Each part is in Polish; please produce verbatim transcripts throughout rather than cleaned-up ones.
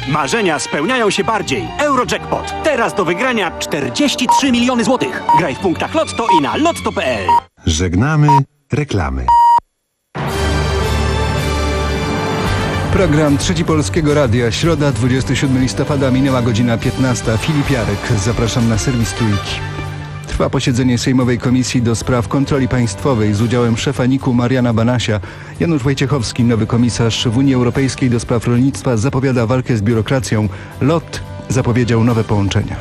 Marzenia spełniają się bardziej. Eurojackpot. Teraz do wygrania czterdzieści trzy miliony złotych. Graj w punktach Lotto i na lotto kropka pe el. Żegnamy reklamy. Program Trzeci Polskiego Radia. Środa, dwudziestego siódmego listopada, minęła godzina piętnasta. Filip Jarek. Zapraszam na serwis Trójki. Trwa posiedzenie Sejmowej Komisji do Spraw Kontroli Państwowej z udziałem szefa N I K-u Mariana Banasia. Janusz Wojciechowski, nowy komisarz w Unii Europejskiej do spraw rolnictwa, zapowiada walkę z biurokracją. LOT zapowiedział nowe połączenia.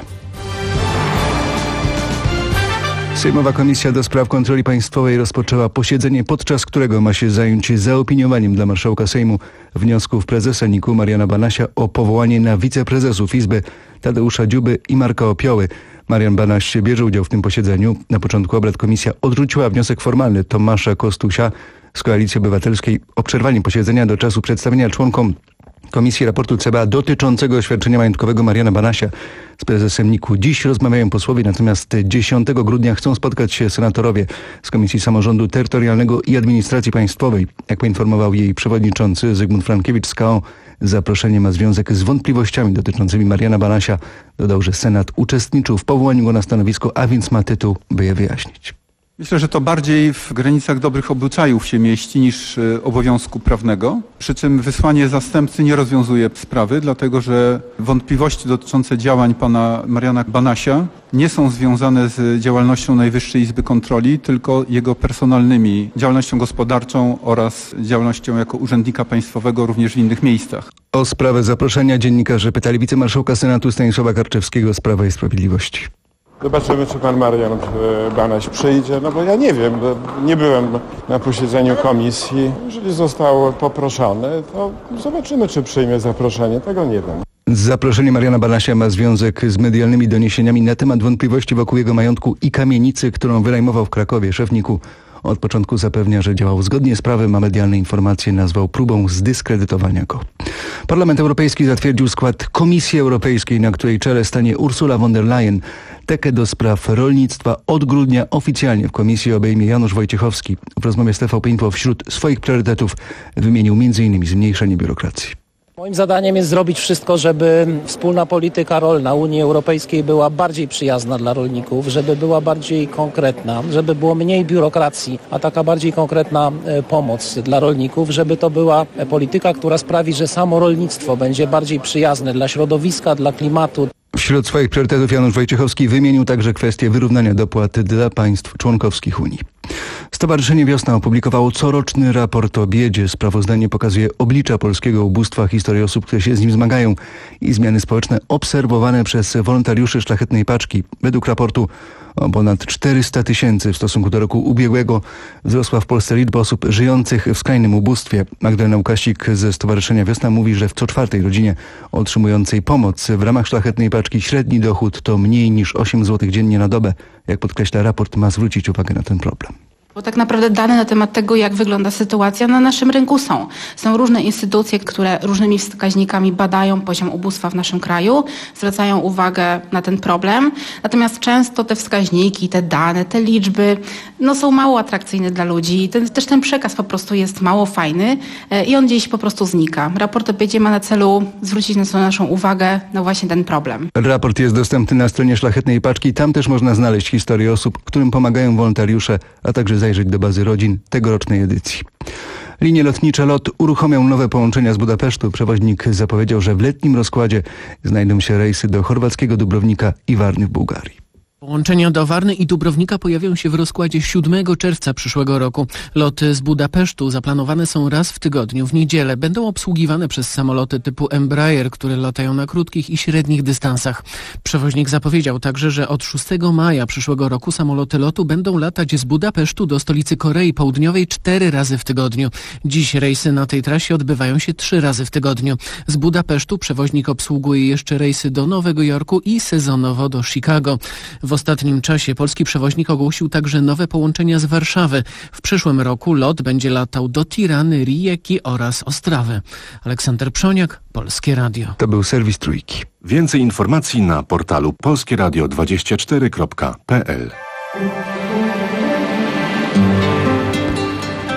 Sejmowa Komisja do Spraw Kontroli Państwowej rozpoczęła posiedzenie, podczas którego ma się zająć zaopiniowaniem dla marszałka Sejmu wniosków prezesa N I K-u Mariana Banasia o powołanie na wiceprezesów Izby Tadeusza Dziuby i Marka Opioły. Marian Banaś bierze udział w tym posiedzeniu. Na początku obrad komisja odrzuciła wniosek formalny Tomasza Kostusia z Koalicji Obywatelskiej o przerwanie posiedzenia do czasu przedstawienia członkom Komisji raportu C B A dotyczącego oświadczenia majątkowego Mariana Banasia z prezesem N I K-u. Dziś rozmawiają posłowie, natomiast dziesiątego grudnia chcą spotkać się senatorowie z Komisji Samorządu Terytorialnego i Administracji Państwowej. Jak poinformował jej przewodniczący Zygmunt Frankiewicz z K O, zaproszenie ma związek z wątpliwościami dotyczącymi Mariana Banasia. Dodał, że Senat uczestniczył w powołaniu go na stanowisko, a więc ma tytuł, by je wyjaśnić. Myślę, że to bardziej w granicach dobrych obyczajów się mieści niż obowiązku prawnego. Przy czym wysłanie zastępcy nie rozwiązuje sprawy, dlatego że wątpliwości dotyczące działań pana Mariana Banasia nie są związane z działalnością Najwyższej Izby Kontroli, tylko jego personalnymi, działalnością gospodarczą oraz działalnością jako urzędnika państwowego również w innych miejscach. O sprawę zaproszenia dziennikarze pytali wicemarszałka Senatu Stanisława Karczewskiego z Prawa i Sprawiedliwości. Zobaczymy, czy pan Marian Banaś przyjdzie, no bo ja nie wiem, bo nie byłem na posiedzeniu komisji. Jeżeli został poproszony, to zobaczymy, czy przyjmie zaproszenie, tego nie wiem. Zaproszenie Mariana Banasia ma związek z medialnymi doniesieniami na temat wątpliwości wokół jego majątku i kamienicy, którą wynajmował w Krakowie. Szef N I K-u od początku zapewnia, że działał zgodnie z prawem, a medialne informacje nazwał próbą zdyskredytowania go. Parlament Europejski zatwierdził skład Komisji Europejskiej, na której czele stanie Ursula von der Leyen. Tekę do spraw rolnictwa od grudnia oficjalnie w komisji obejmie Janusz Wojciechowski. W rozmowie z T V P Info wśród swoich priorytetów wymienił między innymi zmniejszenie biurokracji. Moim zadaniem jest zrobić wszystko, żeby wspólna polityka rolna Unii Europejskiej była bardziej przyjazna dla rolników, żeby była bardziej konkretna, żeby było mniej biurokracji, a taka bardziej konkretna pomoc dla rolników, żeby to była polityka, która sprawi, że samo rolnictwo będzie bardziej przyjazne dla środowiska, dla klimatu. Wśród swoich priorytetów Janusz Wojciechowski wymienił także kwestię wyrównania dopłat dla państw członkowskich Unii. Stowarzyszenie Wiosna opublikowało coroczny raport o biedzie. Sprawozdanie pokazuje oblicza polskiego ubóstwa, historię osób, które się z nim zmagają i zmiany społeczne obserwowane przez wolontariuszy Szlachetnej Paczki. Według raportu o ponad czterysta tysięcy w stosunku do roku ubiegłego wzrosła w Polsce liczba osób żyjących w skrajnym ubóstwie. Magdalena Łukasik ze Stowarzyszenia Wiosna mówi, że w co czwartej rodzinie otrzymującej pomoc w ramach Szlachetnej Paczki średni dochód to mniej niż osiem złotych dziennie na dobę. Jak podkreśla raport, ma zwrócić uwagę na ten problem. Bo tak naprawdę dane na temat tego, jak wygląda sytuacja na naszym rynku są. Są różne instytucje, które różnymi wskaźnikami badają poziom ubóstwa w naszym kraju, zwracają uwagę na ten problem. Natomiast często te wskaźniki, te dane, te liczby no, są mało atrakcyjne dla ludzi. Ten, też ten przekaz po prostu jest mało fajny i on gdzieś po prostu znika. Raport o biedzie ma na celu zwrócić na naszą uwagę na właśnie ten problem. Raport jest dostępny na stronie Szlachetnej Paczki. Tam też można znaleźć historię osób, którym pomagają wolontariusze, a także zajrzeć do bazy rodzin tegorocznej edycji. Linie lotnicze LOT uruchomią nowe połączenia z Budapesztu. Przewoźnik zapowiedział, że w letnim rozkładzie znajdą się rejsy do chorwackiego Dubrownika i Warny w Bułgarii. Połączenia do Warny i Dubrownika pojawią się w rozkładzie siódmego czerwca przyszłego roku. Loty z Budapesztu zaplanowane są raz w tygodniu, w niedzielę. Będą obsługiwane przez samoloty typu Embraer, które latają na krótkich i średnich dystansach. Przewoźnik zapowiedział także, że od szóstego maja przyszłego roku samoloty lotu będą latać z Budapesztu do stolicy Korei Południowej cztery razy w tygodniu. Dziś rejsy na tej trasie odbywają się trzy razy w tygodniu. Z Budapesztu przewoźnik obsługuje jeszcze rejsy do Nowego Jorku i sezonowo do Chicago. W ostatnim czasie polski przewoźnik ogłosił także nowe połączenia z Warszawy. W przyszłym roku LOT będzie latał do Tirany, Rijeki oraz Ostrawy. Aleksander Przoniak, Polskie Radio. To był serwis Trójki. Więcej informacji na portalu polskie radio dwadzieścia cztery kropka p l.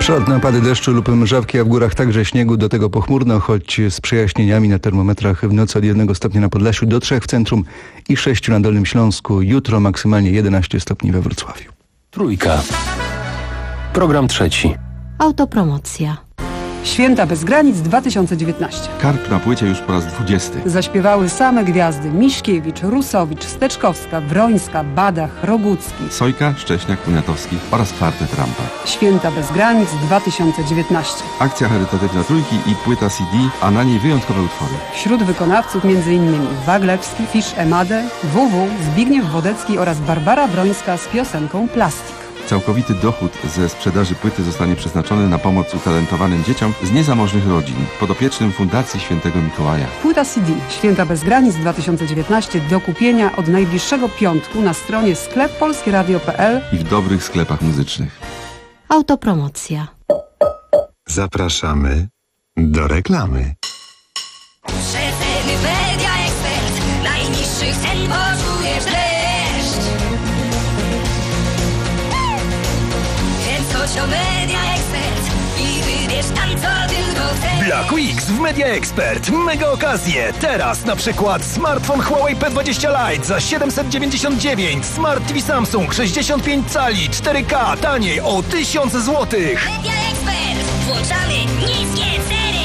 Przelotne opady deszczu lub mrzawki, a w górach także śniegu, do tego pochmurno, choć z przejaśnieniami na termometrach w nocy od jednego stopnia na Podlasiu do trzech w centrum i sześciu na Dolnym Śląsku. Jutro maksymalnie jedenaście stopni we Wrocławiu. Trójka. Program trzeci. Autopromocja. Święta bez granic dwa tysiące dziewiętnaście. Karp na płycie już po raz dwudziesty. Zaśpiewały same gwiazdy: Miśkiewicz, Rusowicz, Steczkowska, Wrońska, Badach, Rogucki. Sojka, Szcześniak, Poniatowski oraz kwartet Rampa. Święta bez granic dwa tysiące dziewiętnaście. Akcja charytatywna Trójki i płyta C D, a na niej wyjątkowe utwory. Wśród wykonawców m.in. Waglewski, Fisz Emade, W W, Zbigniew Wodecki oraz Barbara Wrońska z piosenką Plastik. Całkowity dochód ze sprzedaży płyty zostanie przeznaczony na pomoc utalentowanym dzieciom z niezamożnych rodzin, podopiecznym Fundacji Świętego Mikołaja. Płyta C D Święta bez granic dwa tysiące dziewiętnaście do kupienia od najbliższego piątku na stronie sklep polskieradio kropka p l i w dobrych sklepach muzycznych. Autopromocja. Zapraszamy do reklamy. Rzetelny Media Ekspert, najniższych cen poczujesz dreszcz. Chodź o Media Ekspert i wybierz tam, co tylko chcesz. Black Weeks w Media Expert. Mega okazje. Teraz na przykład smartfon Huawei P dwadzieścia Lite za siedemset dziewięćdziesiąt dziewięć. Smart T V Samsung sześćdziesiąt pięć cali cztery K taniej o tysiąc złotych. Media Expert. Włączamy niskie ceny.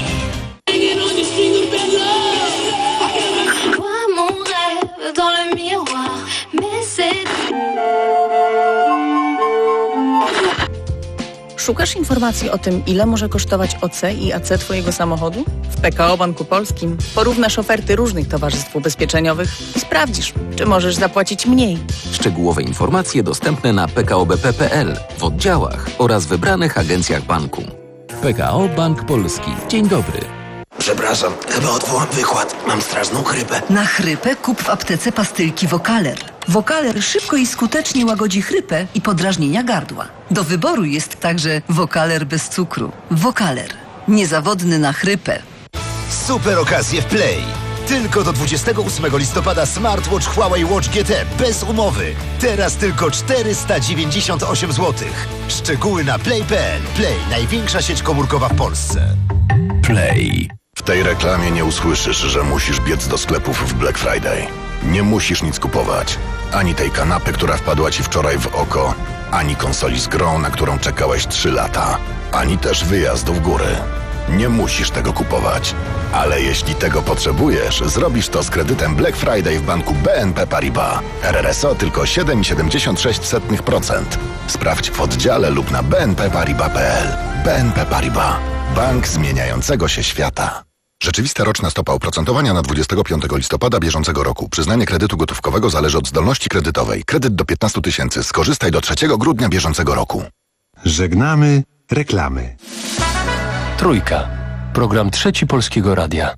Szukasz informacji o tym, ile może kosztować O C i A C Twojego samochodu? W P K O Banku Polskim porównasz oferty różnych towarzystw ubezpieczeniowych i sprawdzisz, czy możesz zapłacić mniej. Szczegółowe informacje dostępne na p k o b p kropka p l, w oddziałach oraz wybranych agencjach banku. P K O Bank Polski. Dzień dobry. Przepraszam, chyba odwołam wykład. Mam straszną chrypę. Na chrypę kup w aptece pastylki Vocaler. Vocaler szybko i skutecznie łagodzi chrypę i podrażnienia gardła. Do wyboru jest także Vocaler bez cukru. Vocaler. Niezawodny na chrypę. Super okazje w Play. Tylko do dwudziestego ósmego listopada smartwatch Huawei Watch G T bez umowy. Teraz tylko czterysta dziewięćdziesiąt osiem złotych. Szczegóły na play kropka p l. Play, największa sieć komórkowa w Polsce. Play. W tej reklamie nie usłyszysz, że musisz biec do sklepów w Black Friday. Nie musisz nic kupować. Ani tej kanapy, która wpadła ci wczoraj w oko, ani konsoli z grą, na którą czekałeś trzy lata, ani też wyjazdu w góry. Nie musisz tego kupować. Ale jeśli tego potrzebujesz, zrobisz to z kredytem Black Friday w banku B N P Paribas. R R S O tylko siedem przecinek siedemdziesiąt sześć procent. Sprawdź w oddziale lub na b n p paribas kropka p l. B N P Paribas. Bank zmieniającego się świata. Rzeczywista roczna stopa oprocentowania na dwudziestego piątego listopada bieżącego roku. Przyznanie kredytu gotówkowego zależy od zdolności kredytowej. Kredyt do piętnastu tysięcy. Skorzystaj do trzeciego grudnia bieżącego roku. Żegnamy reklamy. Trójka. Program trzeci Polskiego Radia.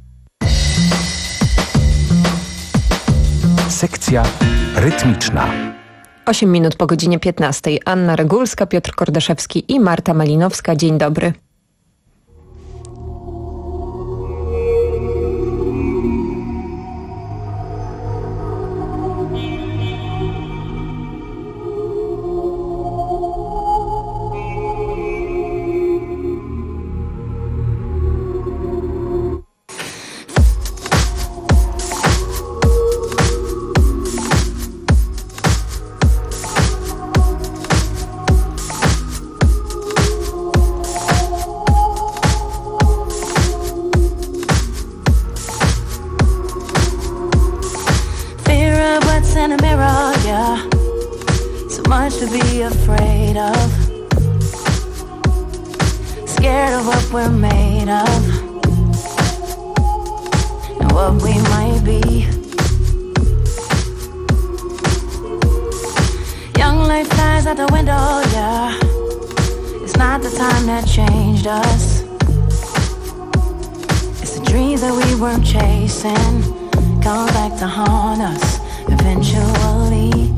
Sekcja rytmiczna. osiem minut po godzinie piętnastej. Anna Regulska, Piotr Kordaszewski i Marta Malinowska. Dzień dobry. in the mirror, yeah. So much to be afraid of. Scared of what we're made of and what we might be. Young life flies out the window, yeah. It's not the time that changed us. It's the dreams that we weren't chasing come back to haunt us eventually.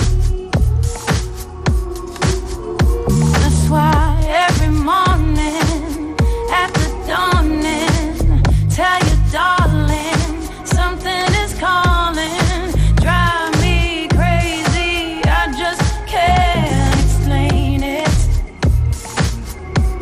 That's why every morning after dawning, tell you darling, something is calling. Drive me crazy, I just can't explain it.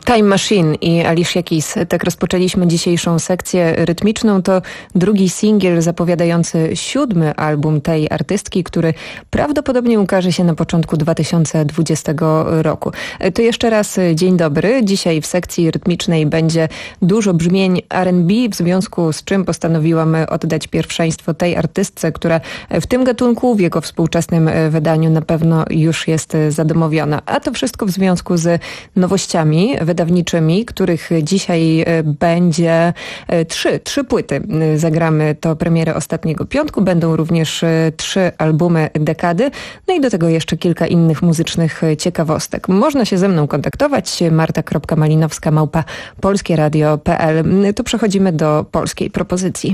Time Machine i Alicia Keys. Tak rozpoczęliśmy dzisiejszą sekcję rytmiczną. To drugi singiel zapowiadający siódmy album tej artystki, który prawdopodobnie ukaże się na początku dwa tysiące dwudziestego roku. To jeszcze raz dzień dobry. Dzisiaj w sekcji rytmicznej będzie dużo brzmień R and B, w związku z czym postanowiłam oddać pierwszeństwo tej artystce, która w tym gatunku, w jego współczesnym wydaniu na pewno już jest zadomowiona. A to wszystko w związku z nowościami wydawniczymi, których dzisiaj będzie trzy, trzy płyty. Zagramy to premierę ostatniego piątku. Będą również trzy albumy dekady. No i do tego jeszcze kilka innych muzycznych ciekawostek. Można się ze mną kontaktować. marta kropka malinowska małpa polskieradio kropka p l. Tu przechodzimy do polskiej propozycji.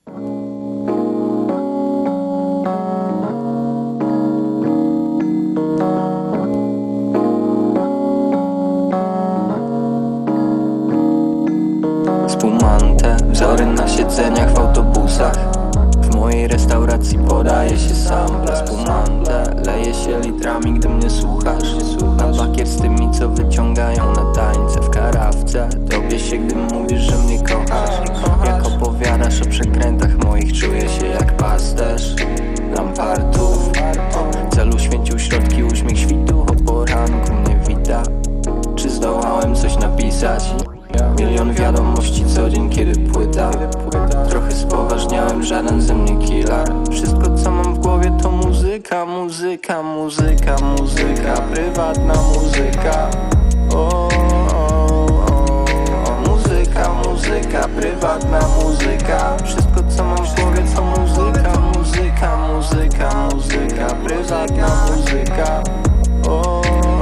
Spumante, wzory na siedzeniach w autobusach. W mojej restauracji podaje się sample. Spumante, leje się litrami, gdy mnie słuchasz. Na bakier z tymi, co wyciągają na tańce w karawce. Tobie się, gdy mówisz, że mnie kochasz. Jak opowiadasz o przekrętach moich, czuję się jak pasterz lampartów. Celu święcił środki, uśmiech świtu o poranku mnie wita. Czy zdołałem coś napisać? Milion wiadomości co dzień, kiedy płyta. Trochę spoważniałem, żaden ze mnie killer. Wszystko co mam w głowie to muzyka, muzyka, muzyka, muzyka. Prywatna muzyka. O, o, o, o. Muzyka, muzyka, prywatna muzyka. Wszystko co mam w głowie to muzyka, muzyka, muzyka, muzyka. Prywatna muzyka. O,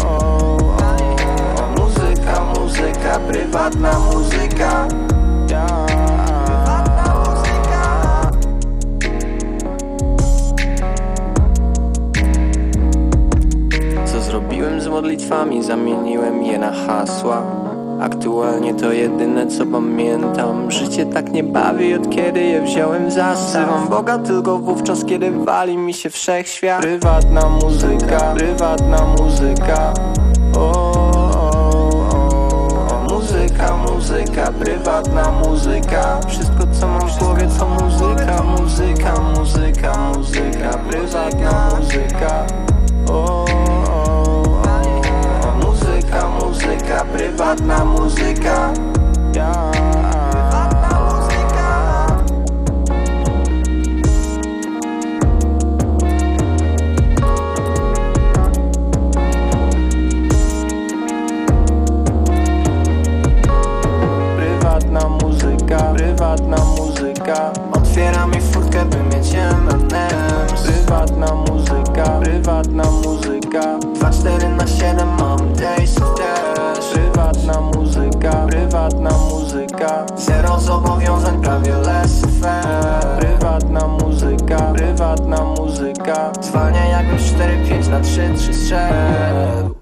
muzyka, prywatna muzyka. Yeah. Co zrobiłem z modlitwami? Zamieniłem je na hasła. Aktualnie to jedyne co pamiętam. Życie tak nie bawi, od kiedy je wziąłem za sam. Boga tylko wówczas, kiedy wali mi się wszechświat. Prywatna muzyka, prywatna muzyka. O, muzyka, muzyka, prywatna muzyka. Wszystko co mam w głowie to muzyka, muzyka, muzyka, muzyka. Prywatna muzyka. O, o, o. Muzyka, muzyka, prywatna muzyka. Yeah. Prywatna muzyka. Otwiera mi furtkę, by mieć M and M's. Prywatna muzyka, prywatna muzyka. dwa cztery na siedem mam days of dash. Prywatna muzyka, prywatna muzyka. Zero zobowiązań, prawie laissez-faire. Prywatna muzyka, prywatna muzyka. Zwalnia jakbyś cztery pięć na trzy trzy strzał.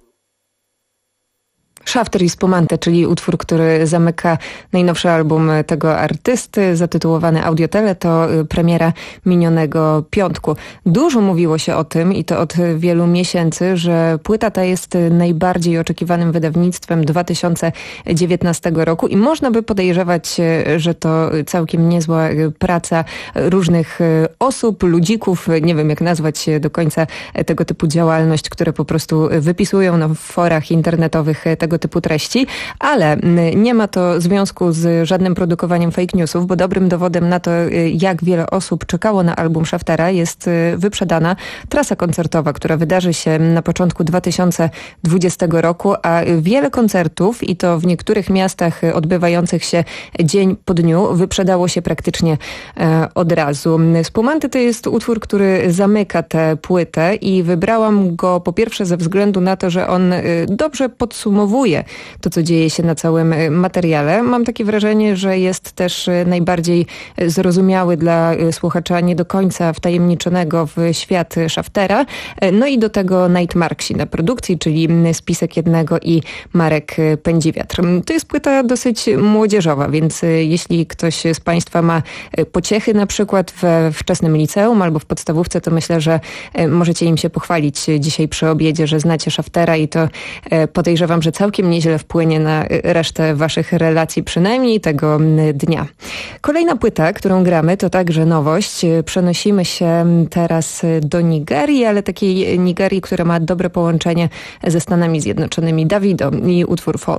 Shafter i Spumante, czyli utwór, który zamyka najnowszy album tego artysty, zatytułowany Audiotele, to premiera minionego piątku. Dużo mówiło się o tym i to od wielu miesięcy, że płyta ta jest najbardziej oczekiwanym wydawnictwem dwa tysiące dziewiętnastego roku i można by podejrzewać, że to całkiem niezła praca różnych osób, ludzików, nie wiem jak nazwać do końca tego typu działalność, które po prostu wypisują na forach internetowych tego typu treści, ale nie ma to związku z żadnym produkowaniem fake newsów, bo dobrym dowodem na to, jak wiele osób czekało na album Shaftera, jest wyprzedana trasa koncertowa, która wydarzy się na początku dwa tysiące dwudziestego roku, a wiele koncertów, i to w niektórych miastach odbywających się dzień po dniu, wyprzedało się praktycznie od razu. Spumante to jest utwór, który zamyka tę płytę i wybrałam go po pierwsze ze względu na to, że on dobrze podsumowuje to, co dzieje się na całym materiale. Mam takie wrażenie, że jest też najbardziej zrozumiały dla słuchacza nie do końca wtajemniczonego w świat Shaftera. No i do tego Night Marksi na produkcji, czyli Spisek Jednego i Marek Pędziwiatr. To jest płyta dosyć młodzieżowa, więc jeśli ktoś z Państwa ma pociechy na przykład we wczesnym liceum albo w podstawówce, to myślę, że możecie im się pochwalić dzisiaj przy obiedzie, że znacie Shaftera i to podejrzewam, że całkiem całkiem nieźle wpłynie na resztę waszych relacji, przynajmniej tego dnia. Kolejna płyta, którą gramy, to także nowość. Przenosimy się teraz do Nigerii, ale takiej Nigerii, która ma dobre połączenie ze Stanami Zjednoczonymi. Davido i utwór Fall.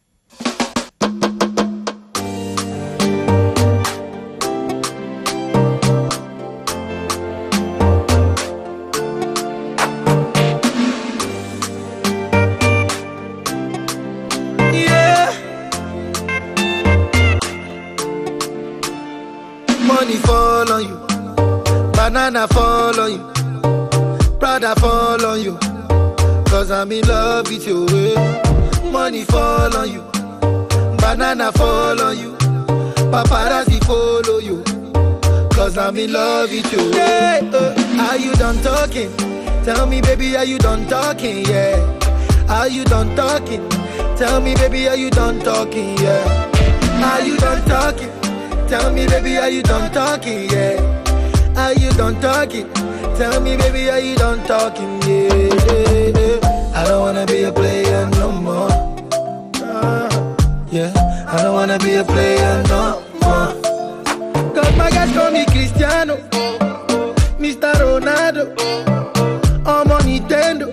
Banana fall on you, Prada fall on you, cause I'm in love with you. Money fall on you, banana fall on you, paparazzi follow you, cause I'm in love with you. Yeah, uh, are you done talking? Tell me baby, are you done talking? Yeah, are you done talking? Tell me baby, are you done talking? Yeah, are you done talking? Tell me baby, are you done talking? Yeah, are you done talking? Tell me baby, are you done talking? Yeah, yeah, yeah. I don't wanna be a player no more. Uh, yeah, I don't wanna be a player no more. Cause my guys call me Cristiano, Mister Ronaldo, I'm on Nintendo.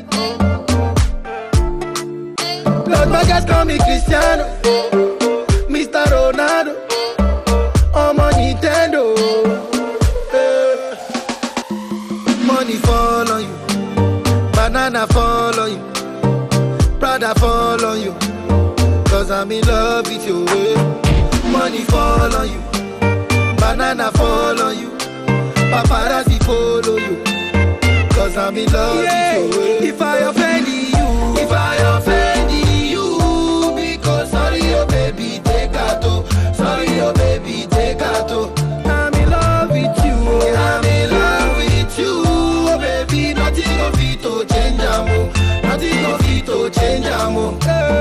Cause my guys call me Cristiano, Mister Ronaldo, I'm on Nintendo. Uh, money fall on you, banana fall on you, Prada fall on you, cause I'm in love with you. Money fall on you, banana fall on you, paparazzi follow you, cause I'm in love yeah. with you. If I offend you, if I offend you, because sorry oh baby, take out, sorry oh baby, take out. I'm in love with you, I'm in love with you, oh baby, nothing of it to change amo, nothing of it to change amo.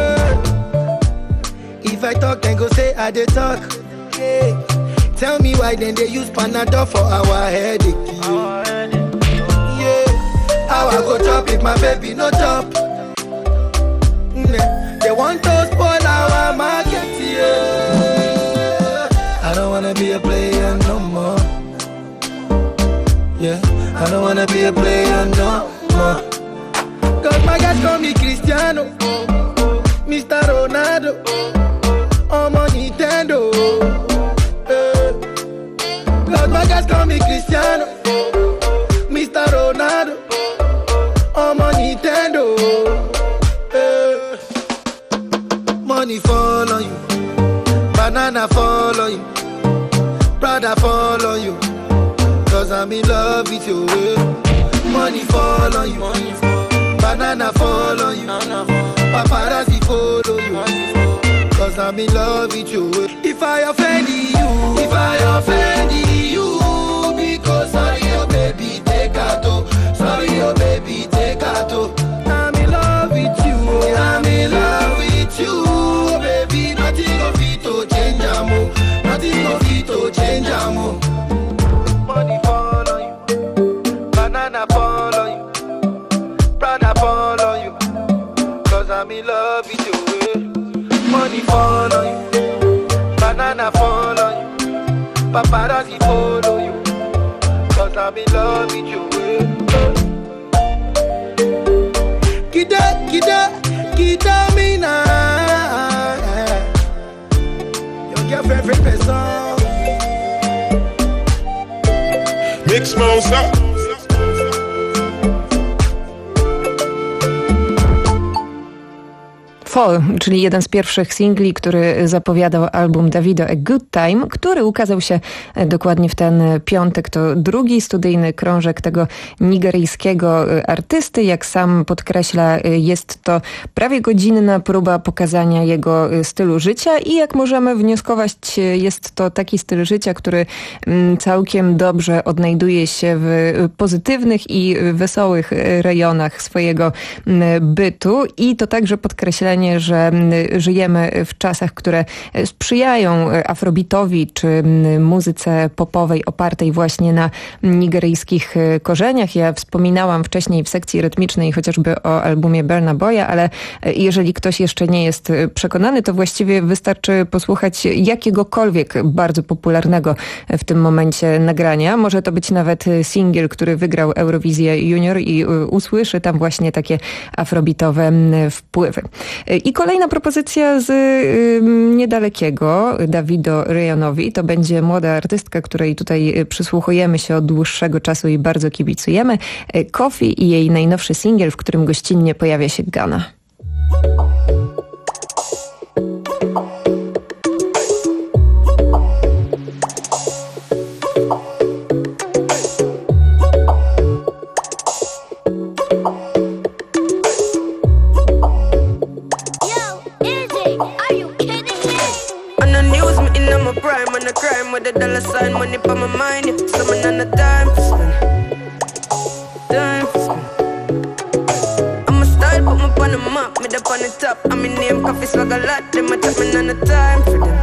If I talk, then go say I dey talk. Yeah. Tell me why then they use Panadol for our headache. Yeah, how I go chop if my baby no chop? Mm, they want to spoil our market. Yeah, I don't wanna be a player no more. Yeah, I don't wanna be a player no more. Cause my guys call me Cristiano, Mister Ronaldo, I'm on Nintendo. Cause my guys call me Cristiano, Mister Ronaldo, I'm on Nintendo. uh, Money fall on you, banana fall on you, Prada fall on you, cause I'm in love with you. Money fall on you, banana fall on you, paparazzi follow you, cause I'm in love with you. If I offend you, if I offend you, because sorry oh baby, take out, sorry oh baby, take out. I'm in love with you, I'm in love with you, oh baby, nothing of it to change amo, nothing of it to change amo. Money fall on you, banana fall on you, Prada fall on you, cause I'm in love with you. Money fall on you, banana fall on you, paparazzi follow you, cause I'm in love with you. Kida, kida, kida me now. Your girlfriend, friend, person. Mix mouse up. Fall, czyli jeden z pierwszych singli, który zapowiadał album Davido A Good Time, który ukazał się dokładnie w ten piątek. To drugi studyjny krążek tego nigeryjskiego artysty. Jak sam podkreśla, jest to prawie godzinna próba pokazania jego stylu życia i jak możemy wnioskować, jest to taki styl życia, który całkiem dobrze odnajduje się w pozytywnych i wesołych rejonach swojego bytu i to także podkreślenie wrażenie, że żyjemy w czasach, które sprzyjają afrobeatowi czy muzyce popowej opartej właśnie na nigeryjskich korzeniach. Ja wspominałam wcześniej w sekcji rytmicznej chociażby o albumie Burna Boya, ale jeżeli ktoś jeszcze nie jest przekonany, to właściwie wystarczy posłuchać jakiegokolwiek bardzo popularnego w tym momencie nagrania. Może to być nawet singiel, który wygrał Eurowizję Junior i usłyszy tam właśnie takie afrobeatowe wpływy. I kolejna propozycja z niedalekiego, Davido Rejanowi. To będzie młoda artystka, której tutaj przysłuchujemy się od dłuższego czasu i bardzo kibicujemy. Kofi i jej najnowszy singiel, w którym gościnnie pojawia się Ghana. With a dollar sign, money on my mind, yeah. Summon on the dime for spend, dime for spend. I'm a style, put me on the map, made up on the top. I'm in name, coffee swag a lot, them a tap me on the time for them,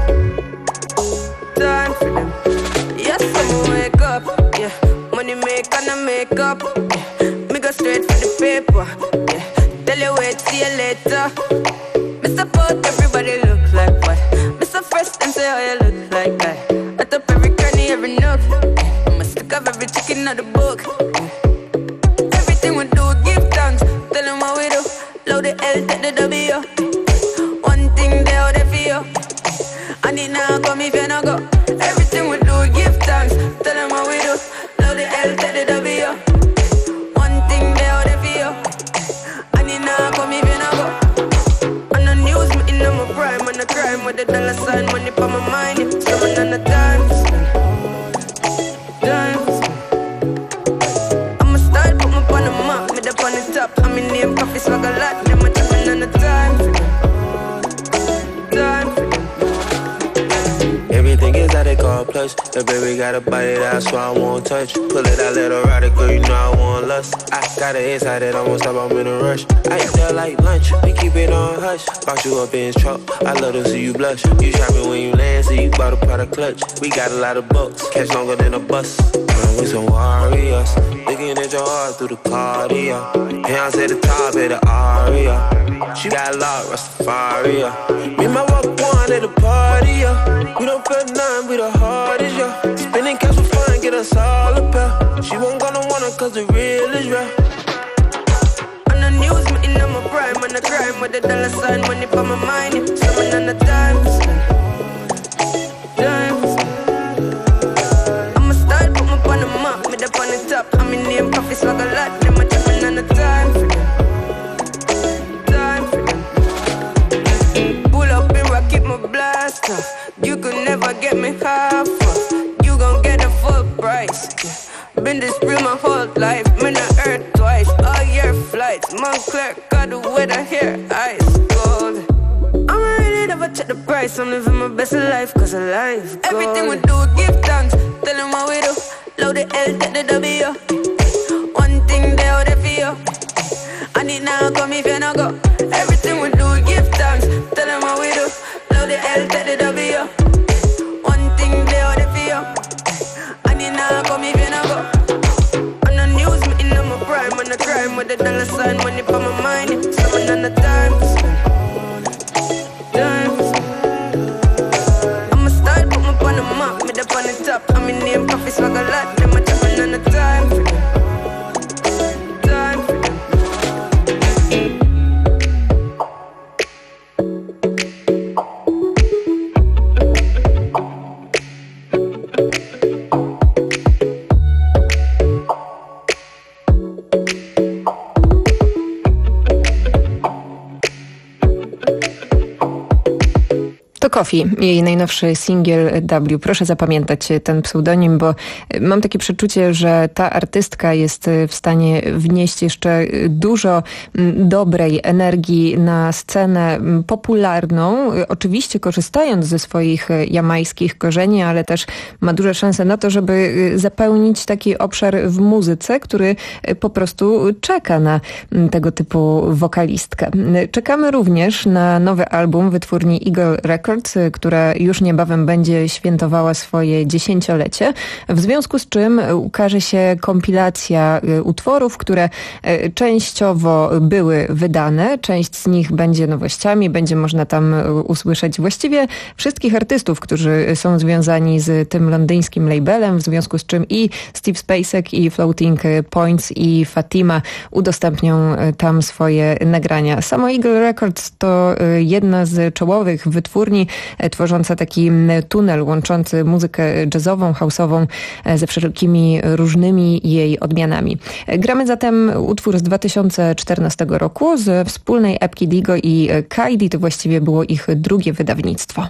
time for them. Yes, I'm wake up, yeah. Money make and I make up, yeah. Me go straight for the paper, yeah. Tell you wait, see you later. Me support everybody look like what? Me so fresh, them say how you look like that. I top every cranny, every nook. I'm a stick of every chicken out the book. Everything we do, give thanks. Tell them what we do. Load the L, take the W. One thing they out there for you. I need now come if you not go. Everything we do, give thanks. Tell them what we do. Load the L, take the W. One thing they out there for you. I need now come if you not go. On the news, me in my prime. On the crime with the dollar sign, money for my mind. Yeah. Someone on the time for spend, time for spend. I'm a style, put me on the map, made up on the top. I'm in name, coffee swag a lot. Them a tapping on the time for them, time for them. Everything is how they call plus. The baby got a body that's why I won't touch. Pull it out, let her ride it, girl, you know I want lust. I got it inside it, almost stop, I'm in a rush. I eat that like lunch, we keep it on hush. Box you up in his truck, I love to see you blush. You shopping when you land, so you bought a product clutch. We got a lot of bucks, catch longer than a bus. Man, we some warriors, looking at your heart through the cardio. Hands at the top of the aria. She got a lot, Rastafari. Me and my walk one at the party, yeah. We don't feel nothing, we the hardest, yeah. Spending cash for fun, get us all a pair. She won't gonna want it cause the real is real. On the news, me in my prime. On the crime with the dollar sign, money for my mind, yeah. Someone on the time for spend, time for spend. I'm a style, put me on the map, made up on the top. I'm in name, coffee swag a lot. Them a tapping on the time for them, time for them. Pull up and rock, keep my blaster. You could never get me half off. You gon' get a full price, yeah. Been this real my whole life. Been on earth twice, all year flights. Montclair, got the weather here, ice cold. I'ma really never check the price. I'm living my best life, cause I life gold. Everything we do, give thanks. Tell them what we do. Load the L, take the W. One thing they out there for you. I need now come if you not go. Everything we do, give thanks. Tell them what we do. Load the L, take the W. One thing they out there for you. I need now come if you not go. On the news, me in my prime. On the crime with the dollar sign, money for my mind, yeah. Someone on the time for spend, time for spend. I'm a style, put me on the map, made up on the top. I'm in name, coffee swag a lot. Them a tapping on the time for them, time for them. To Coffee, jej najnowszy singiel W. Proszę zapamiętać ten pseudonim, bo mam takie przeczucie, że ta artystka jest w stanie wnieść jeszcze dużo dobrej energii na scenę popularną, oczywiście korzystając ze swoich jamajskich korzeni, ale też ma duże szanse na to, żeby zapełnić taki obszar w muzyce, który po prostu czeka na tego typu wokalistkę. Czekamy również na nowy album wytwórni Eagle Records, która już niebawem będzie świętowała swoje dziesięciolecie, w związku z czym ukaże się kompilacja utworów, które częściowo były wydane, część z nich będzie nowościami, będzie można tam usłyszeć właściwie wszystkich artystów, którzy są związani z tym londyńskim labelem, w związku z czym i Steve Spacek, i Floating Points, i Fatima udostępnią tam swoje nagrania. Samo Eagle Records to jedna z czołowych wytwórni tworząca taki tunel łączący muzykę jazzową, house'ową ze wszelkimi różnymi jej odmianami. Gramy zatem utwór z dwa tysiące czternastego roku z wspólnej epki Digo i Kaidi. To właściwie było ich drugie wydawnictwo.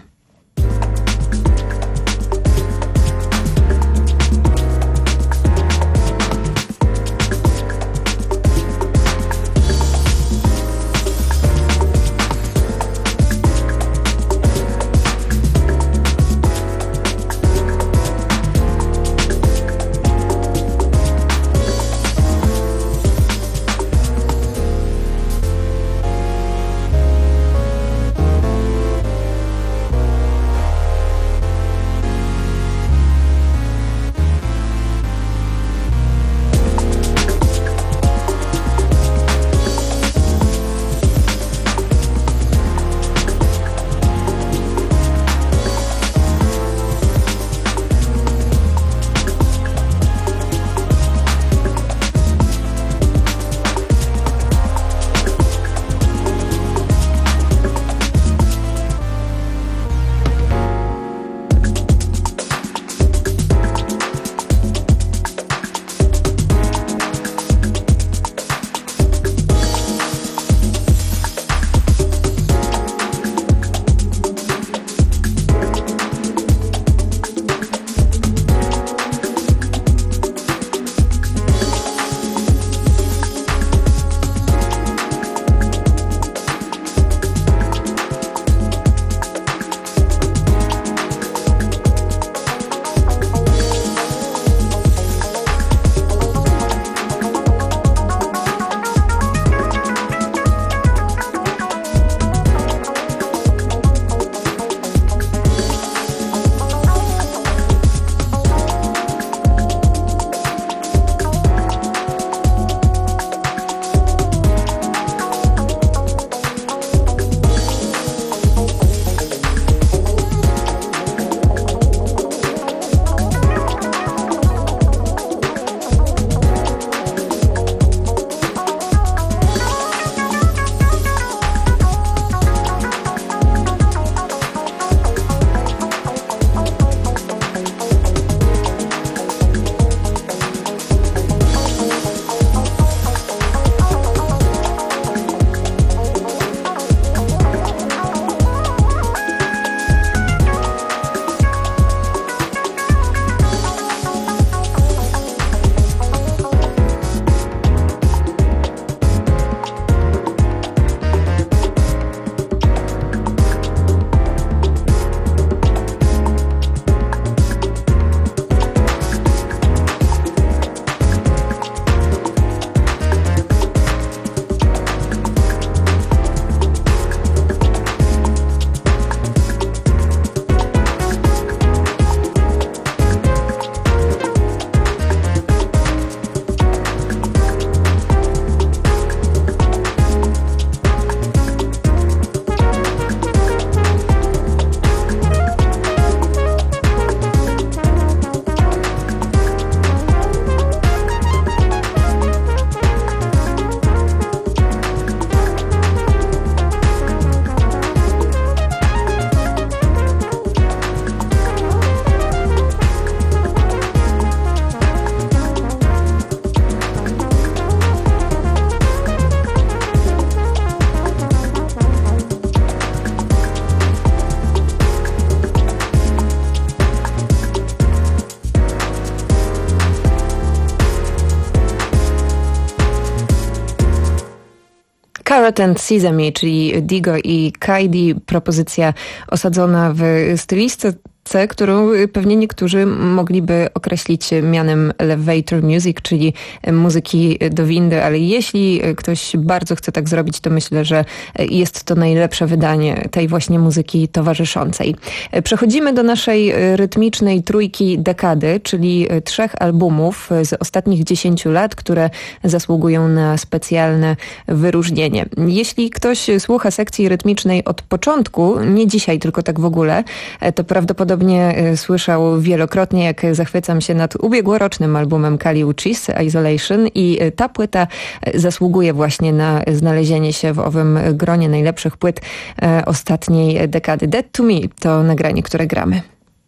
Carrot and Sesame, czyli Digo i Kaidi, propozycja osadzona w stylistyce, którą pewnie niektórzy mogliby określić mianem elevator music, czyli muzyki do windy, ale jeśli ktoś bardzo chce tak zrobić, to myślę, że jest to najlepsze wydanie tej właśnie muzyki towarzyszącej. Przechodzimy do naszej rytmicznej trójki dekady, czyli trzech albumów z ostatnich dziesięciu lat, które zasługują na specjalne wyróżnienie. Jeśli ktoś słucha sekcji rytmicznej od początku, nie dzisiaj, tylko tak w ogóle, to prawdopodobnie słyszał wielokrotnie, jak zachwycam się nad ubiegłorocznym albumem Kali Uchis, Isolation, i ta płyta zasługuje właśnie na znalezienie się w owym gronie najlepszych płyt ostatniej dekady. Dead to Me to nagranie, które gramy.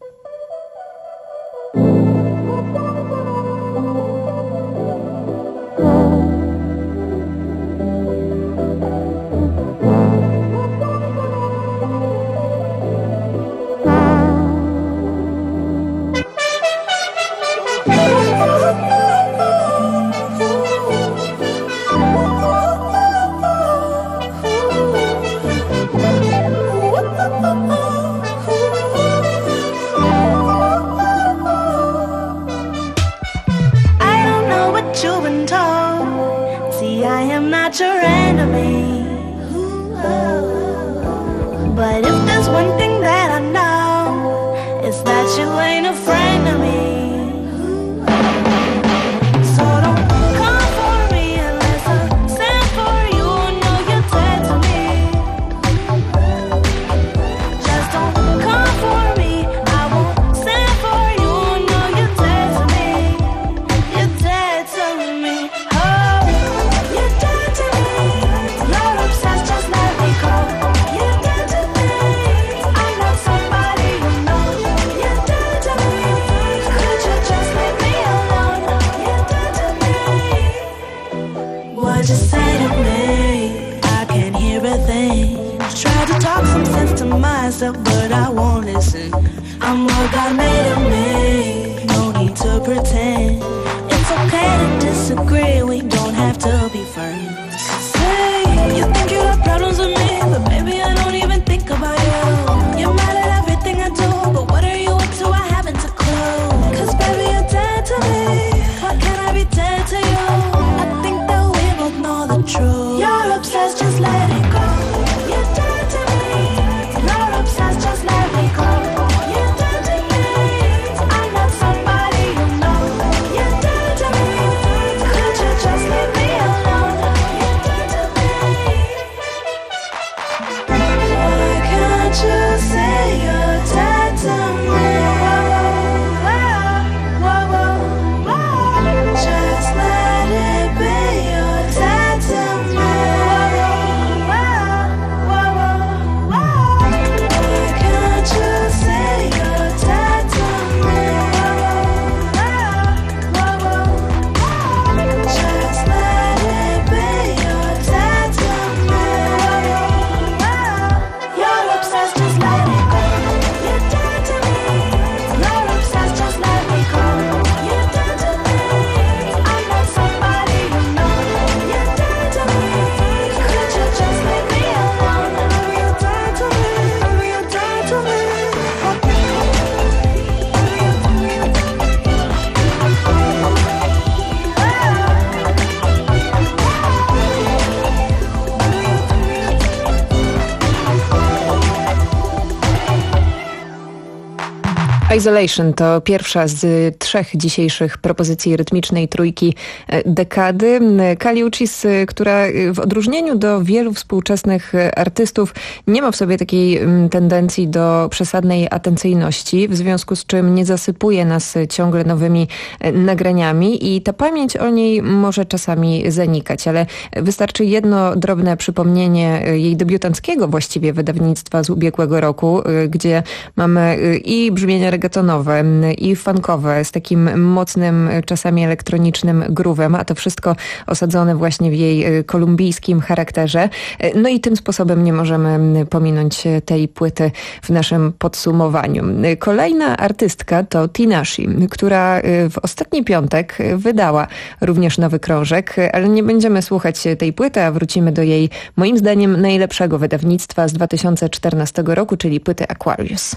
Isolation to pierwsza z trzech dzisiejszych propozycji rytmicznej trójki dekady. Kali Uchis, która w odróżnieniu do wielu współczesnych artystów nie ma w sobie takiej tendencji do przesadnej atencyjności, w związku z czym nie zasypuje nas ciągle nowymi nagraniami i ta pamięć o niej może czasami zanikać, ale wystarczy jedno drobne przypomnienie jej debiutanckiego właściwie wydawnictwa z ubiegłego roku, gdzie mamy i brzmienia reggaetonowe i funkowe z takim mocnym, czasami elektronicznym groovem, a to wszystko osadzone właśnie w jej kolumbijskim charakterze. No i tym sposobem nie możemy pominąć tej płyty w naszym podsumowaniu. Kolejna artystka to Tinashe, która w ostatni piątek wydała również nowy krążek, ale nie będziemy słuchać tej płyty, a wrócimy do jej, moim zdaniem, najlepszego wydawnictwa z dwa tysiące czternastego roku, czyli płyty Aquarius.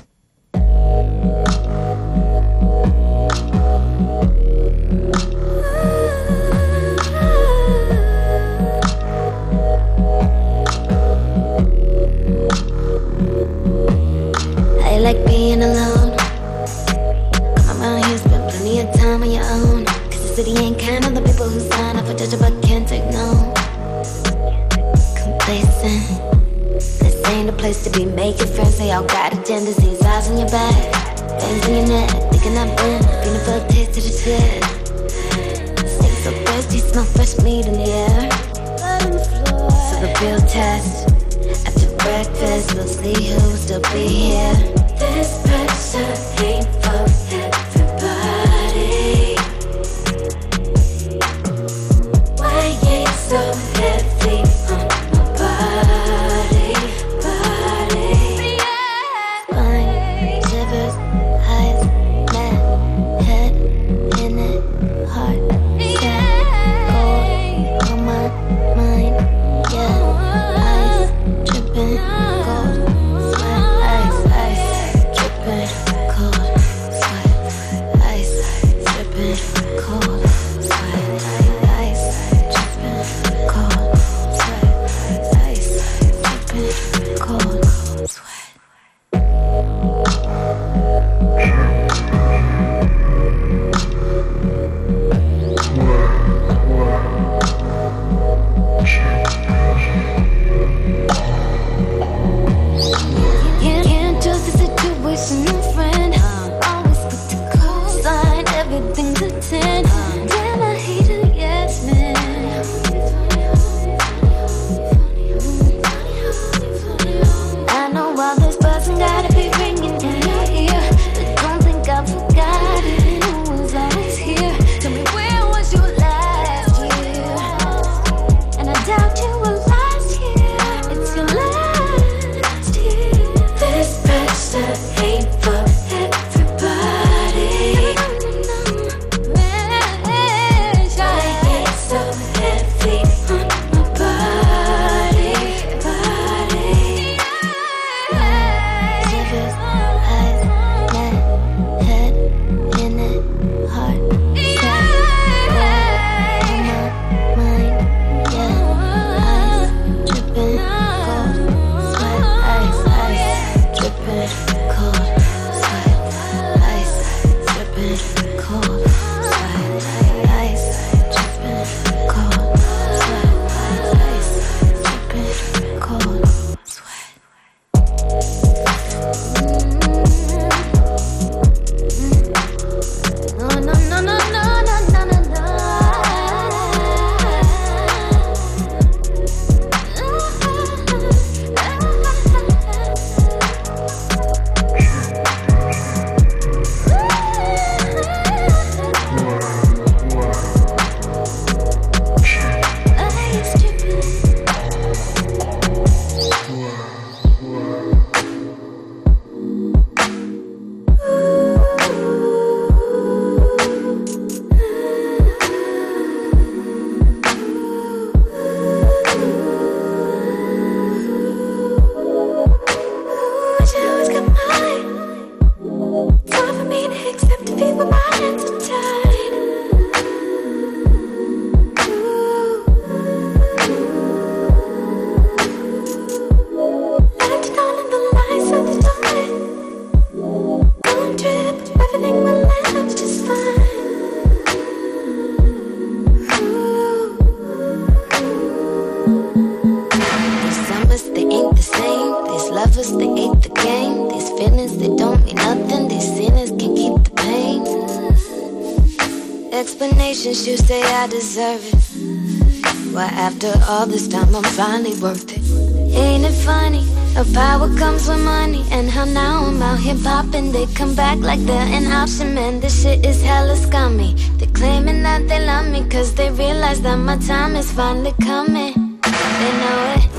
I like being alone. Come around here, spend plenty of time on your own. Cause the city ain't kind of the people who sign up for judge but can't take no. Complacent. This ain't a place to be making friends. They all got agendas. These eyes on your back, veins in your neck, thinking I'm in. Feeling for a taste of the shit. Stay so thirsty, smell fresh meat in the air. So the real test. After breakfast, we'll see who'll still be here. This pressure ain't for everybody. Why ain't so heavy on my body, body? Spine, shivers, eyes, neck, head, in it, heart, set, cold on my mind, yeah, eyes dripping, cold, sweat, ice, ice, dripping, cold, sweat, ice, dripping, cold, sweat, ice, dripping, cold, sweat, ice, dripping, cold, sweat. Can't, can't trust the situation, no friend. Always put the call sign, everything's a ten. Damn, I hate a yes man. I know all this buzzing gotta be ringing in your ear, but don't think I've forgotten who was always here. Tell me, where was you last year? And I doubt you were last year. It's your last year. This pressure ain't for everybody. Why ain't so heavy on my body, body? Shivers, eyes, neck, head, in it, heart, set, cold on my mind, yeah, eyes dripping, cold, sweat, ice, ice, dripping, cold, sweat, ice, dripping, cold, sweat, ice, dripping, cold, sweat, ice, dripping, cold, sweat. No, no, no, no, no, no, no, no, But you always got mine. It's hard for me to accept defeat when my hands are tied. Acting all in the lies of the story. Don't trip, everything will end just fine. These summers, they ain't the same. These lovers, they ain't the game. These feelings, they don't mean nothing. These sinners can keep the pain. Explanations, you say I deserve it. Why after all this time I'm finally worth it. Ain't it funny Her power comes with money, and how now I'm out here popping. They come back like they're an option, man. This shit is hella scummy. They're claiming that they love me, cause they realize that my time is finally coming. They know it.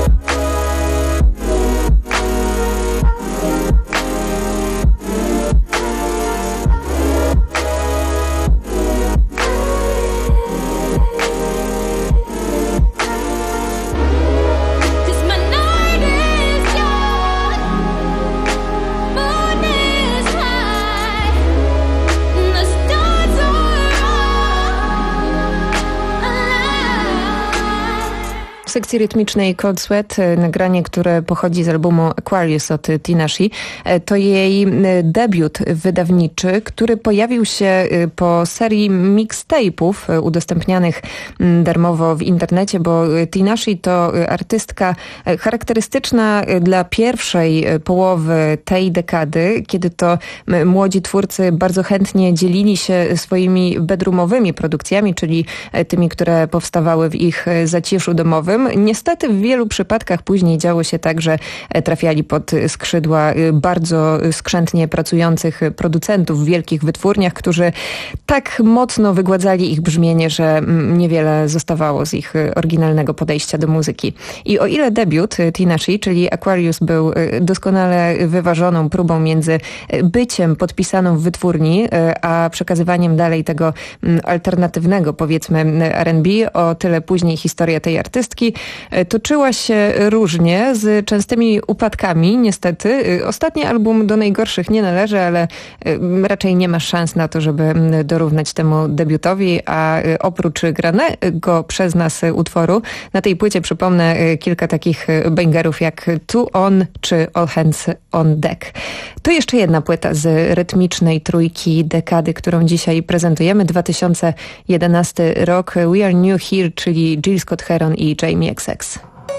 W sekcji rytmicznej Cold Sweat, nagranie, które pochodzi z albumu Aquarius od Tina Shee. To jej debiut wydawniczy, który pojawił się po serii mixtape'ów udostępnianych darmowo w internecie, bo Tina Shee to artystka charakterystyczna dla pierwszej połowy tej dekady, kiedy to młodzi twórcy bardzo chętnie dzielili się swoimi bedroomowymi produkcjami, czyli tymi, które powstawały w ich zaciszu domowym. Niestety w wielu przypadkach później działo się tak, że trafiali pod skrzydła bardzo skrzętnie pracujących producentów w wielkich wytwórniach, którzy tak mocno wygładzali ich brzmienie, że niewiele zostawało z ich oryginalnego podejścia do muzyki. I o ile debiut Tina Shee, czyli Aquarius, był doskonale wyważoną próbą między byciem podpisaną w wytwórni, a przekazywaniem dalej tego alternatywnego, powiedzmy, R and B, o tyle później historia tej artystki toczyła się różnie, z częstymi upadkami, niestety. Ostatni album do najgorszych nie należy, ale raczej nie ma szans na to, żeby dorównać temu debiutowi, a oprócz granego przez nas utworu, na tej płycie przypomnę kilka takich bangerów jak Two On czy All Hands on Deck. To jeszcze jedna płyta z rytmicznej trójki dekady, którą dzisiaj prezentujemy. dwa tysiące jedenasty rok. We Are New Here, czyli Jill Scott Heron i Jamie X X.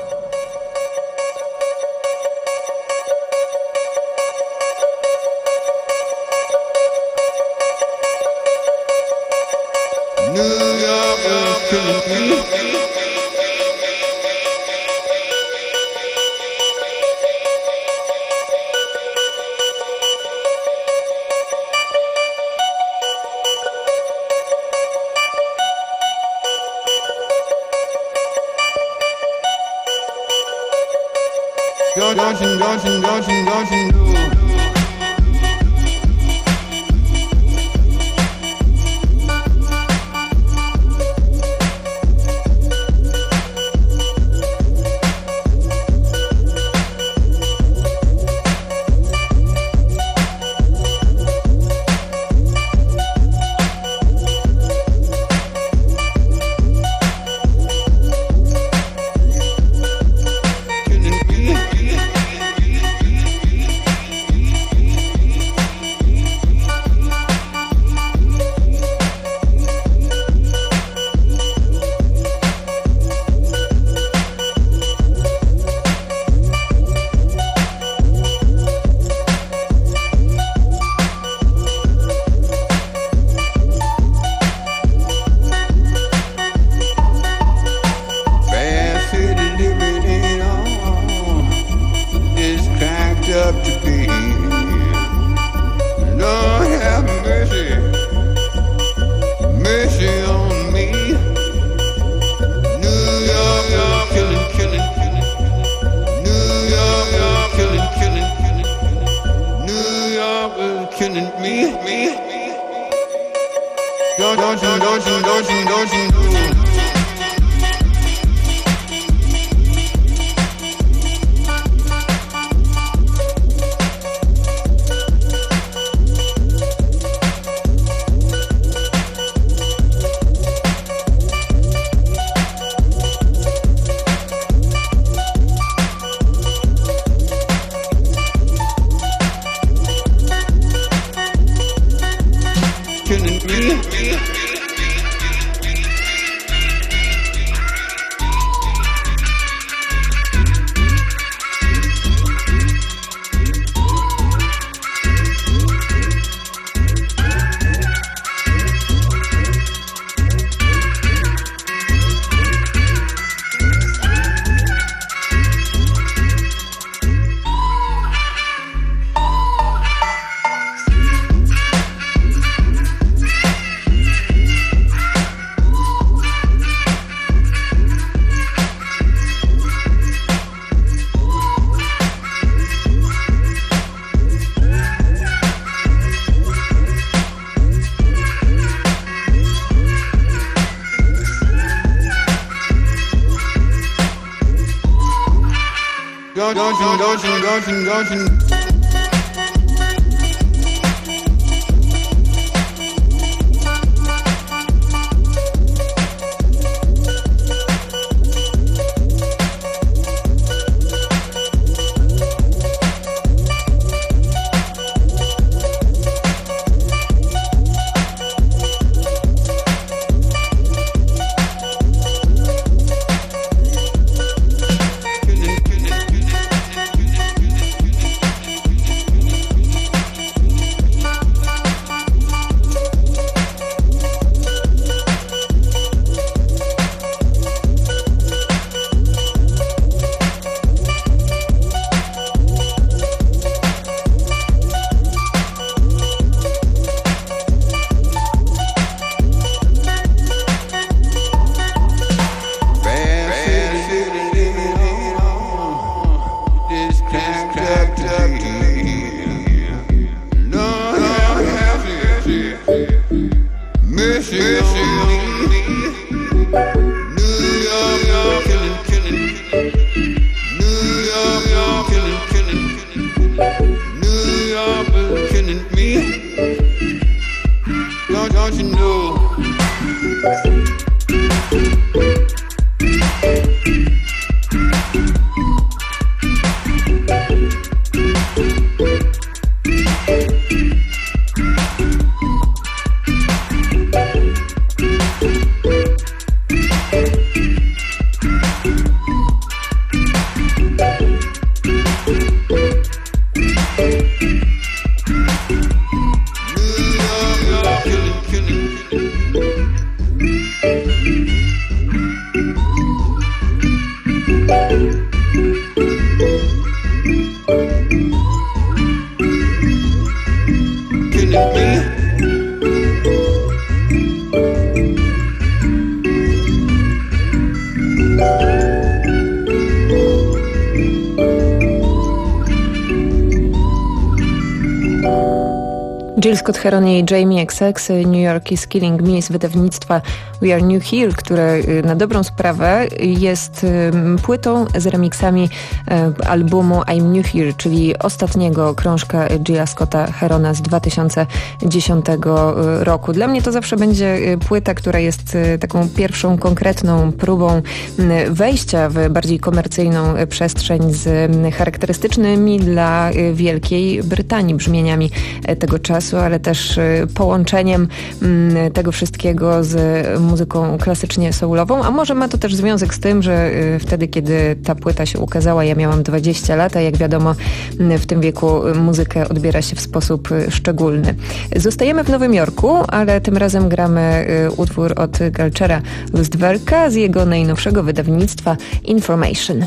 New York is killing me. Don't, don't you, don't you, don't you, don't you know? Goshen, Goshen, Goshen, Goshen. Jill Scott-Heron i Jamie X X, New York is Killing Me z wydawnictwa We Are New Here, które na dobrą sprawę jest płytą z remixami albumu I'm New Here, czyli ostatniego krążka Jilla Scotta-Herona z dwa tysiące dziesiątego roku. Dla mnie to zawsze będzie płyta, która jest taką pierwszą konkretną próbą wejścia w bardziej komercyjną przestrzeń z charakterystycznymi dla Wielkiej Brytanii brzmieniami tego czasu, ale też połączeniem tego wszystkiego z muzyką klasycznie soulową, a może ma to też związek z tym, że wtedy, kiedy ta płyta się ukazała, ja miałam dwadzieścia lat, a jak wiadomo w tym wieku muzykę odbiera się w sposób szczególny. Zostajemy w Nowym Jorku, ale tym razem gramy utwór od Galchera Lustwerka z jego najnowszego wydawnictwa Information.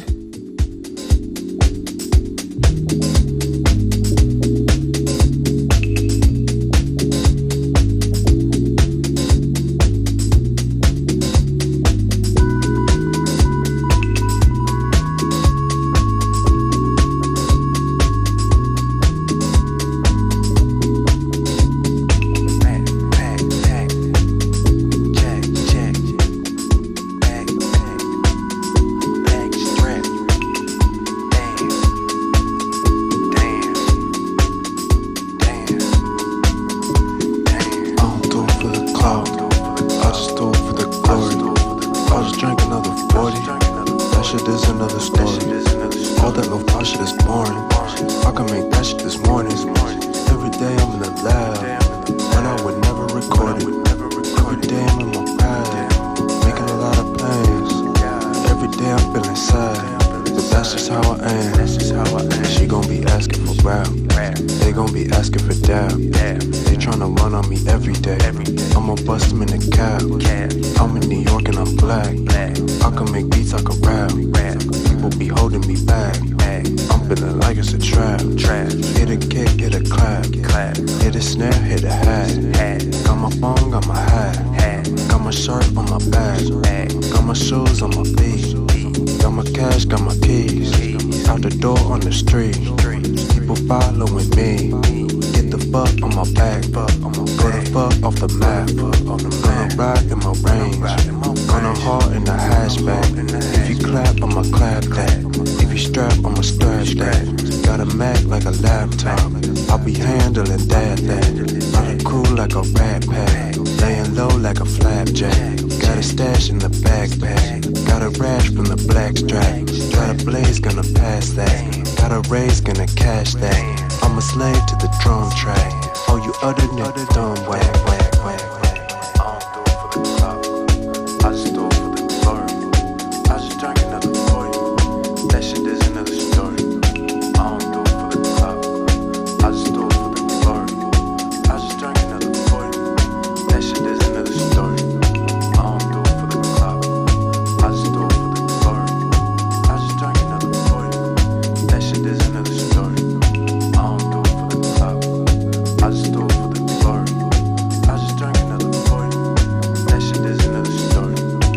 If you clap, I'ma clap that. If you strap, I'ma strap like that. Got a Mac like a laptop. I'll be handling that, that. I'm cool like a rat pack. Laying low like a flapjack. Got a stash in the backpack. Got a rash from the black strap. Got a blaze, gonna pass that. Got a raise, gonna cash that. I'm a slave to the drum track. Oh, you other nigga dumb whack, whack, whack, whack. I don't do it for the clout. I just do it for the glory. I just drink another forty. That shit is another story. I don't do it for the clout. I just do it for the glory. I just drink another forty. That shit is another story. I don't do it for the clout. I just do it for the glory. I just drink another forty. That shit is another story. I don't do it for the clout. I just do it for the glory. I just drink another forty. That shit is another story.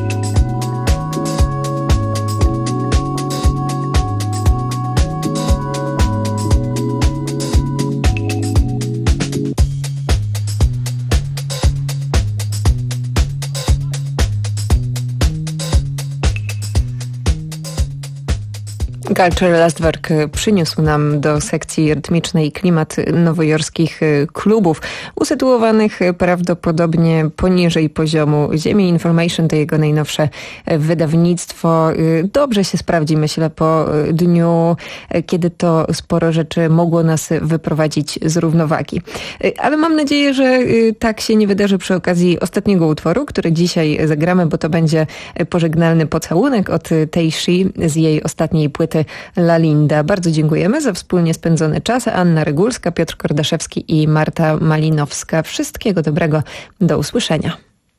Culture Lastwerk przyniósł nam do sekcji rytmicznej klimat nowojorskich klubów, usytuowanych prawdopodobnie poniżej poziomu ziemi. Information to jego najnowsze wydawnictwo. Dobrze się sprawdzi, myślę, po dniu, kiedy to sporo rzeczy mogło nas wyprowadzić z równowagi. Ale mam nadzieję, że tak się nie wydarzy przy okazji ostatniego utworu, który dzisiaj zagramy, bo to będzie pożegnalny pocałunek od Teishi z jej ostatniej płyty La Linda. Bardzo dziękujemy za wspólnie spędzony czas. Anna Regulska, Piotr Kordaszewski i Marta Malinowska. Wszystkiego dobrego. Do usłyszenia.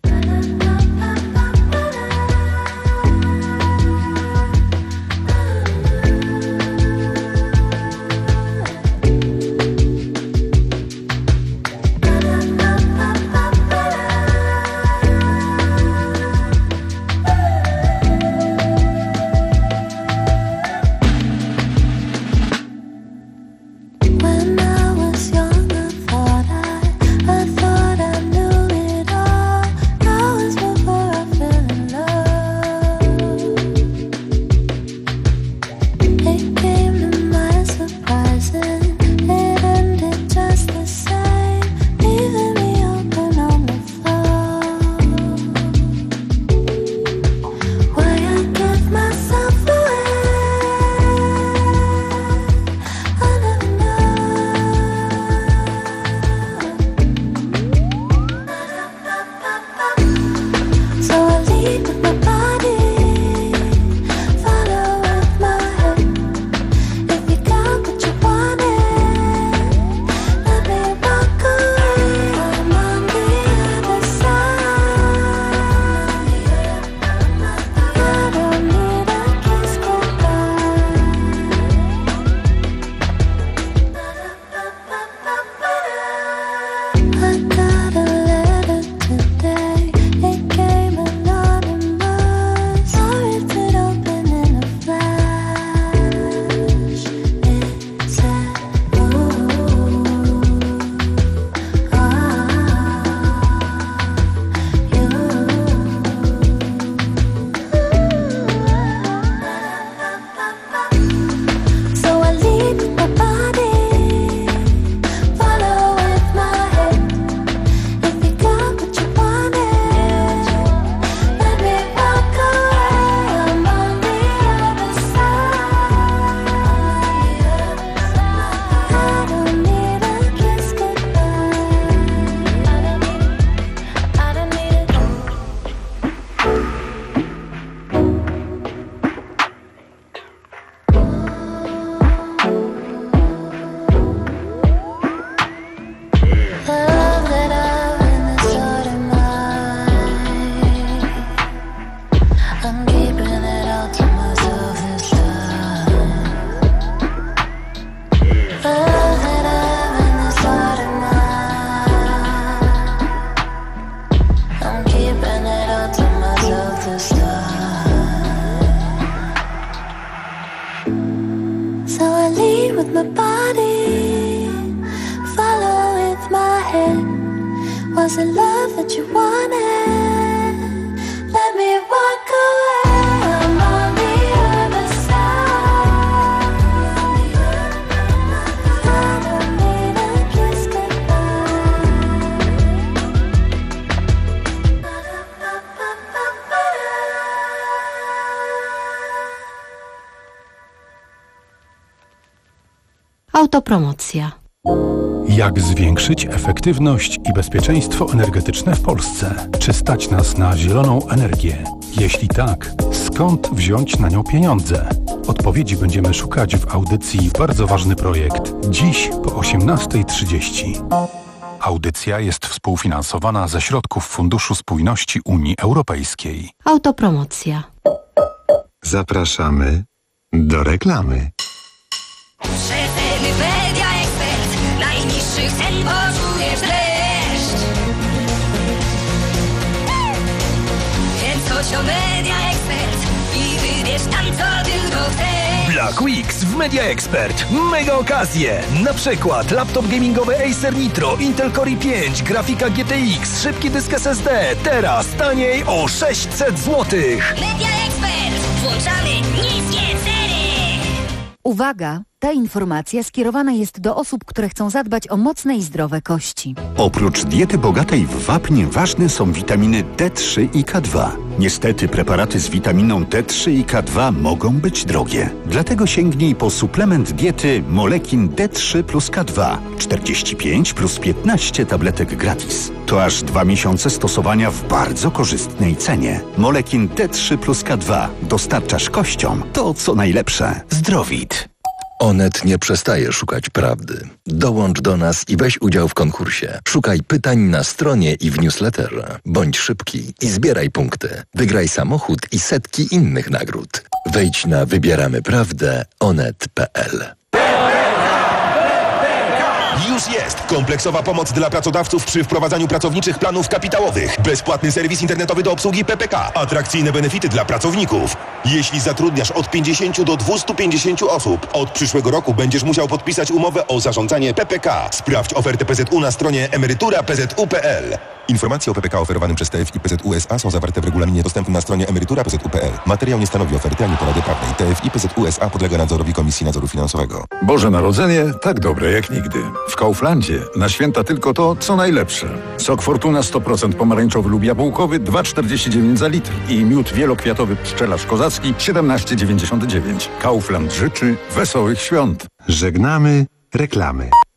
Was it love that you wanted? Let me walk away. I'm on the other side. Autopromocja. Jak zwiększyć efektywność i bezpieczeństwo energetyczne w Polsce? Czy stać nas na zieloną energię? Jeśli tak, skąd wziąć na nią pieniądze? Odpowiedzi będziemy szukać w audycji Bardzo ważny projekt dziś po osiemnasta trzydzieści. Audycja jest współfinansowana ze środków Funduszu Spójności Unii Europejskiej. Autopromocja. Zapraszamy do reklamy. Przeceny Media Expert. Najniższych cen poczujesz dreszcz. Więc chodź do Media Expert i wybierz tam, co tylko chcesz. Black Weeks w Media Expert. Mega okazje. Na przykład laptop gamingowy Acer Nitro, Intel Core i pięć, grafika G T X, szybki dysk S S D. Teraz taniej o sześćset złotych. Media Expert. Włączamy niskie ceny. Uwaga! Ta informacja skierowana jest do osób, które chcą zadbać o mocne i zdrowe kości. Oprócz diety bogatej w wapń ważne są witaminy D trzy i K dwa. Niestety preparaty z witaminą D trzy i K dwa mogą być drogie. Dlatego sięgnij po suplement diety Molekin D trzy plus K dwa. czterdzieści pięć plus piętnaście tabletek gratis. To aż dwa miesiące stosowania w bardzo korzystnej cenie. Molekin D trzy plus K dwa. Dostarczasz kościom to, co najlepsze. Zdrowit. Onet nie przestaje szukać prawdy. Dołącz do nas i weź udział w konkursie. Szukaj pytań na stronie i w newsletterze. Bądź szybki i zbieraj punkty. Wygraj samochód i setki innych nagród. Wejdź na wybieramy prawdę onet kropka p l. Już jest! Kompleksowa pomoc dla pracodawców przy wprowadzaniu pracowniczych planów kapitałowych. Bezpłatny serwis internetowy do obsługi P P K. Atrakcyjne benefity dla pracowników. Jeśli zatrudniasz od pięćdziesięciu do dwustu pięćdziesięciu osób, od przyszłego roku będziesz musiał podpisać umowę o zarządzanie P P K. Sprawdź ofertę P Z U na stronie emerytura kropka p z u kropka p l. Informacje o P P K oferowanym przez T F I P Z U S A są zawarte w regulaminie dostępnym na stronie emerytura kropka p z u kropka p l. Materiał nie stanowi oferty ani porady prawnej. T F I P Z U S A podlega nadzorowi Komisji Nadzoru Finansowego. Boże Narodzenie tak dobre jak nigdy. W Kauflandzie na święta tylko to, co najlepsze. Sok Fortuna sto procent pomarańczowy lub jabłkowy dwa czterdzieści dziewięć za litr i miód wielokwiatowy pszczelarz kozacki siedemnaście dziewięćdziesiąt dziewięć. Kaufland życzy wesołych świąt. Żegnamy reklamy.